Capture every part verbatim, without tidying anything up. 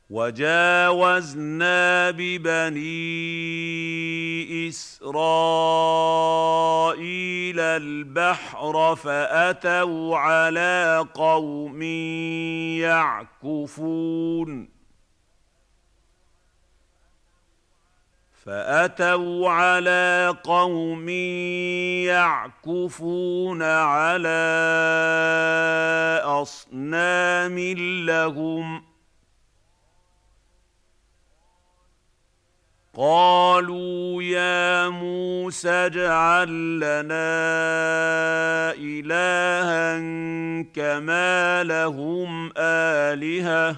وجاوزنا ببني إسرائيل البحر فأتوا على قوم يعكفون فأتوا على قوم يعكفون على أصنام لهم قالوا يا موسى اجعل لنا إلها كما لهم آلهة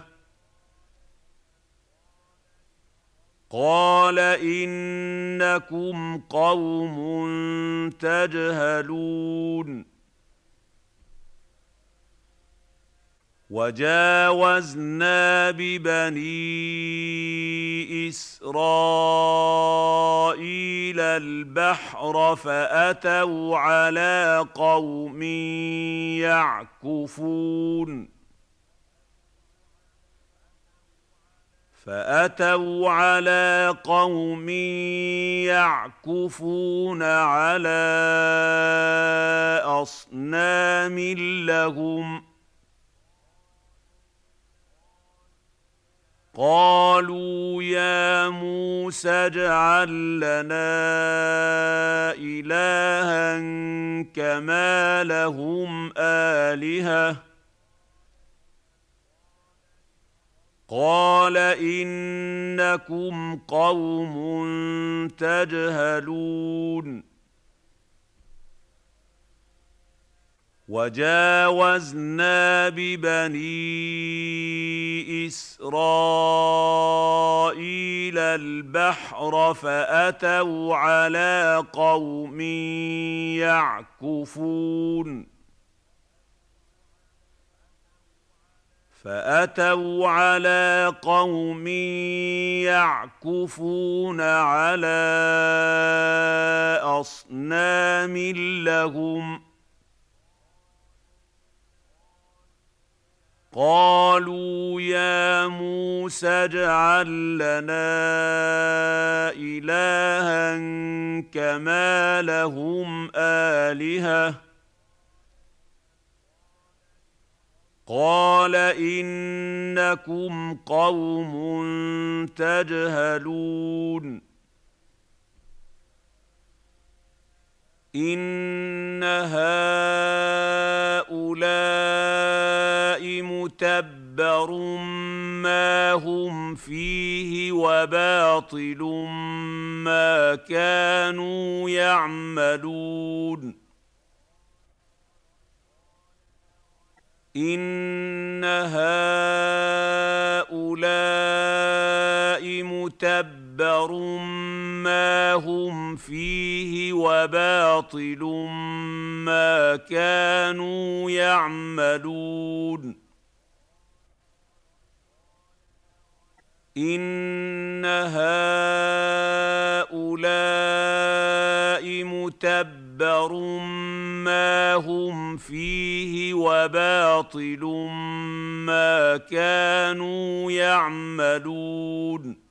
قال إنكم قوم تجهلون وجاوزنا ببني إسرائيل البحر فأتوا على قوم يعكفون فأتوا على قوم يعكفون على أصنام لهم قالوا يا موسى اجعل لنا إلها كما لهم آلهة قال إنكم قوم تجهلون وجاوزنا ببني إسرائيل البحر فأتوا على قوم يعكفون فأتوا على قوم يعكفون على أصنام لهم قالوا يا موسى اجعل لنا إلها كما لهم آلهة قال إنكم قوم تجهلون إن هؤلاء متبر ما هم فيه وباطل ما كانوا يعملون إن هؤلاء متبر ما هم فيه وباطل ما كانوا يعملون إن هؤلاء متبر ما هم فيه وباطل ما كانوا يعملون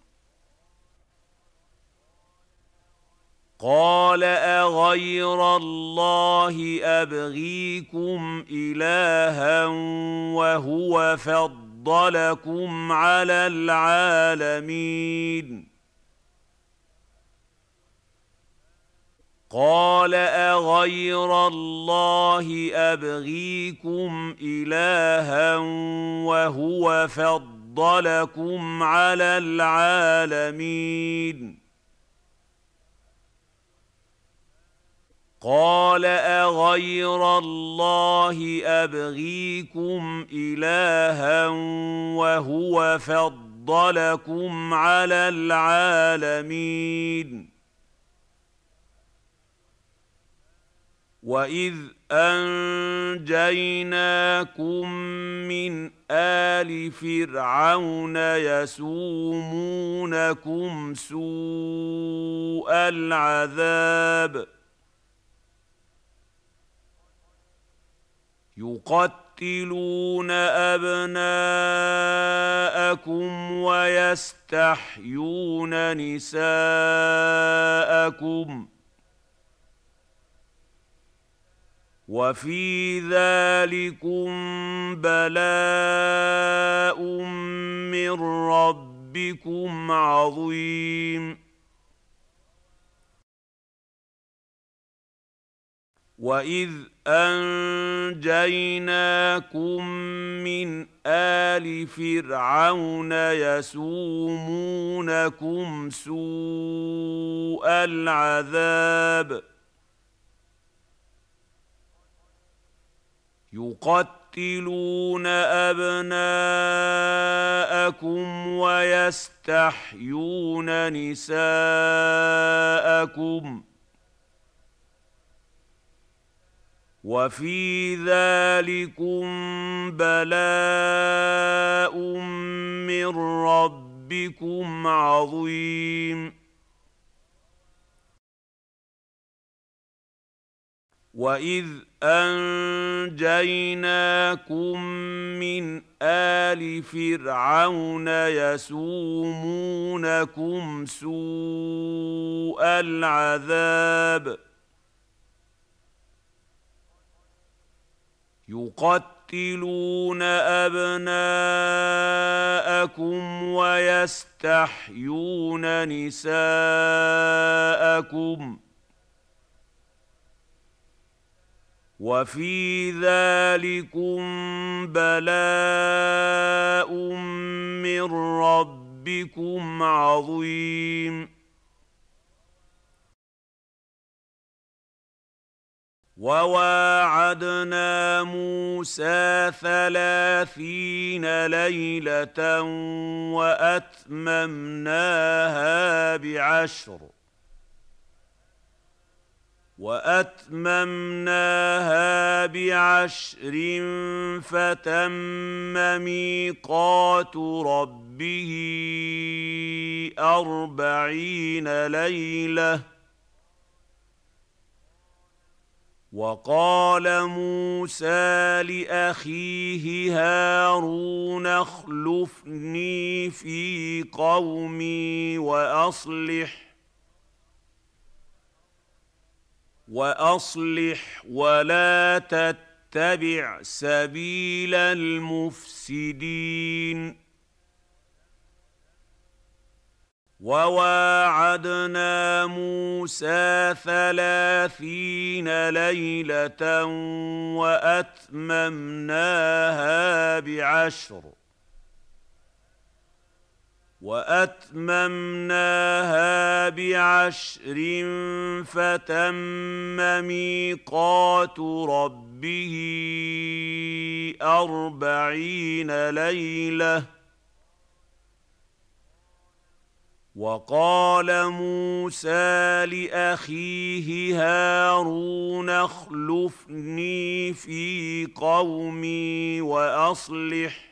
قال أغير الله أبغيكم إلها وهو فضلكم على العالمين قال أغير الله أبغيكم إلها وهو فضلكم على العالمين قال أغير الله أبغيكم إلها وهو فضلكم على العالمين وإذ أنجيناكم من آل فرعون يسومونكم سوء العذاب يقتلون أبناءكم ويستحيون نساءكم وفي ذلكم بلاء من ربكم عظيم وَإِذْ أَنجَيْنَاكُم مِّنْ آلِ فِرْعَوْنَ يَسُومُونَكُمْ سُوءَ الْعَذَابِ يُقَتِّلُونَ أَبْنَاءَكُمْ وَيَسْتَحْيُونَ نِسَاءَكُمْ وَفِي ذَلِكُمْ بَلَاءٌ مِّن رَّبِّكُمْ عَظِيمٌ وَإِذْ أَنجَيْنَاكُم مِّنْ آلِ فِرْعَوْنَ يَسُومُونَكُمْ سُوءَ الْعَذَابِ يُقَتِّلُونَ أَبْنَاءَكُمْ وَيَسْتَحْيُونَ نِسَاءَكُمْ وَفِي ذَلِكُمْ بَلَاءٌ مِّن رَّبِّكُمْ عَظِيمٌ وَوَاعَدْنَا مُوسَىٰ ثَلَاثِينَ لَيْلَةً وَأَتْمَمْنَاهَا بِعَشْرٍ وَأَتْمَمْنَاهَا بِعَشْرٍ فَتَمَّ مِيقَاتُ رَبِّهِ أَرْبَعِينَ لَيْلَةً وَقَالَ مُوسَىٰ لِأَخِيهِ هَارُونَ اخْلُفْنِي فِي قَوْمِي وَأَصْلِحْ وَأَصْلِحْ وَلَا تَتَّبِعْ سَبِيلَ الْمُفْسِدِينَ وَوَاعَدْنَا مُوسَىٰ ثَلَاثِينَ لَيْلَةً وَأَتْمَمْنَاهَا بِعَشْرٍ وَأَتْمَمْنَاهَا بِعَشْرٍ فَتَمَّ مِيقَاتُ رَبِّهِ أَرْبَعِينَ لَيْلَةً وَقَالَ مُوسَىٰ لِأَخِيهِ هَارُونَ اخْلُفْنِي فِي قَوْمِي وَأَصْلِحْ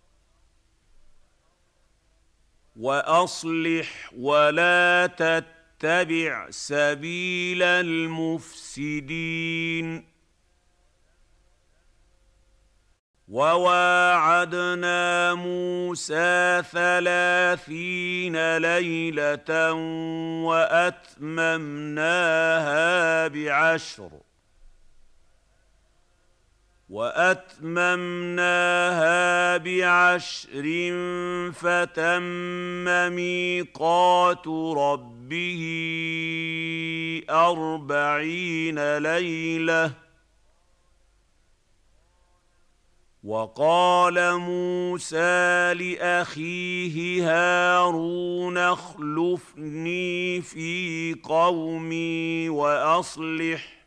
وَأَصْلِحْ وَلَا تَتَّبِعْ سَبِيلَ الْمُفْسِدِينَ وَوَاعَدْنَا مُوسَىٰ ثَلَاثِينَ لَيْلَةً وَأَتْمَمْنَاهَا بِعَشْرٍ وَأَتْمَمْنَاهَا بِعَشْرٍ فَتَمَّ مِيقَاتُ رَبِّهِ أَرْبَعِينَ لَيْلَةً وَقَالَ مُوسَىٰ لِأَخِيهِ هَارُونَ اخْلُفْنِي فِي قَوْمِي وَأَصْلِحْ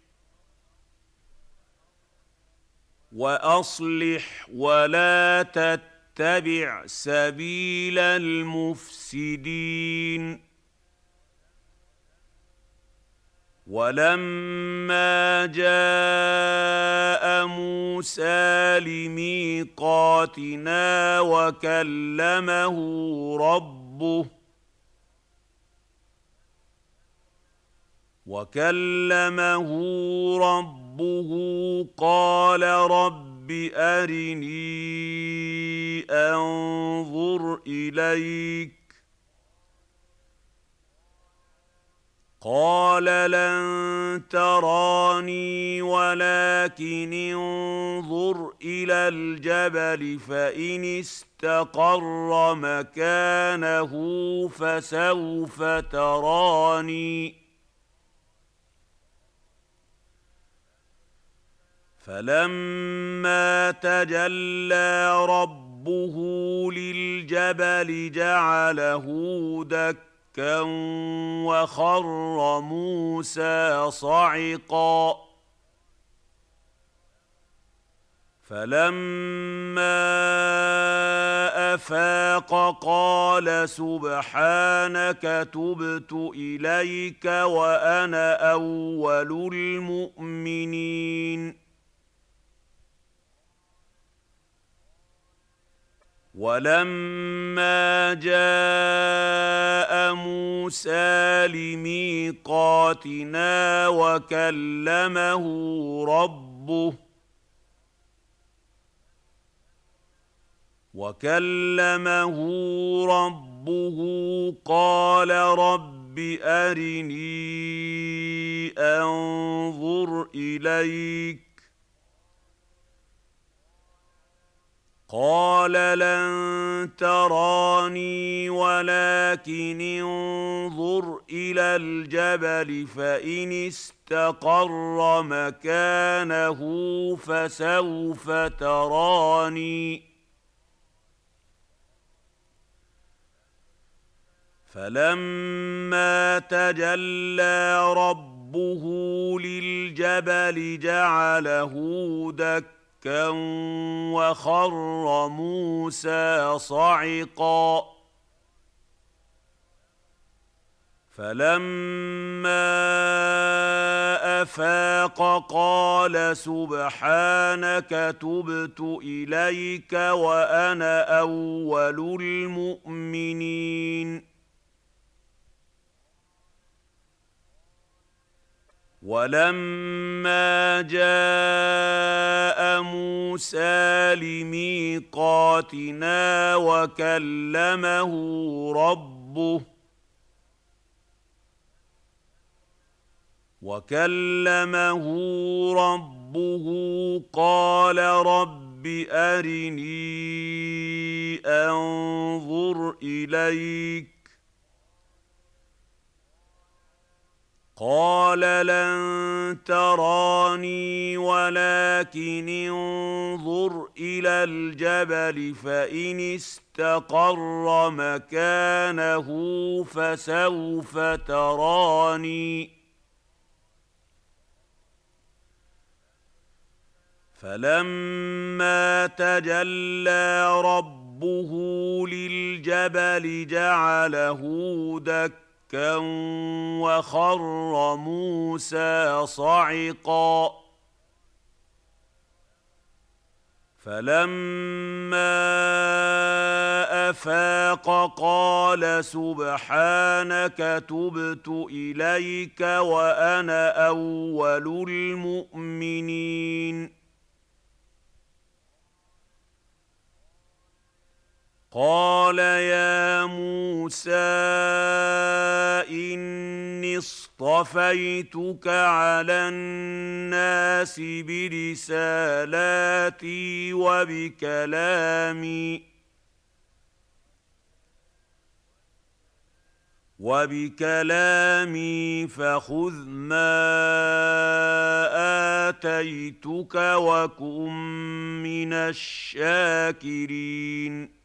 وَأَصْلِحْ وَلَا تَتَّبِعْ سَبِيلَ الْمُفْسِدِينَ وَلَمَّا جَاءَ مُوسَىٰ لِمِيقَاتِنَا وَكَلَّمَهُ رَبُّهُ وَكَلَّمَهُ رَبُّهُ قَالَ رَبِّ رب أرني أنظر إليك قال لن تراني ولكن انظر إلى الجبل فإن استقر مكانه فسوف تراني فلما تجلى ربه للجبل جعله دكا وخر موسى صعقا فلما أفاق قال سبحانك تبت إليك وأنا أول المؤمنين ولما جاء موسى لميقاتنا وكلمه ربه وكلمه ربه قال رب أرني أنظر إليك قال لن تراني ولكن انظر إلى الجبل فإن استقر مكانه فسوف تراني فلما تجلى ربه للجبل جعله دكا وخر موسى صعقا فلما أفاق قال سبحانك تبت إليك وأنا أول المؤمنين ولما جاء موسى لميقاتنا وكلمه ربه وكلمه ربه قال رب أرني أنظر إليك قال لن تراني ولكن انظر إلى الجبل فإن استقر مكانه فسوف تراني فلما تجلى ربه للجبل جعله دكا وخر موسى صعقا فلما أفاق قال سبحانك تبت إليك وأنا أول المؤمنين قال يا موسى إني اصطفيتك على الناس برسالاتي وبكلامي وبكلامي فخذ ما آتيتك وكن من الشاكرين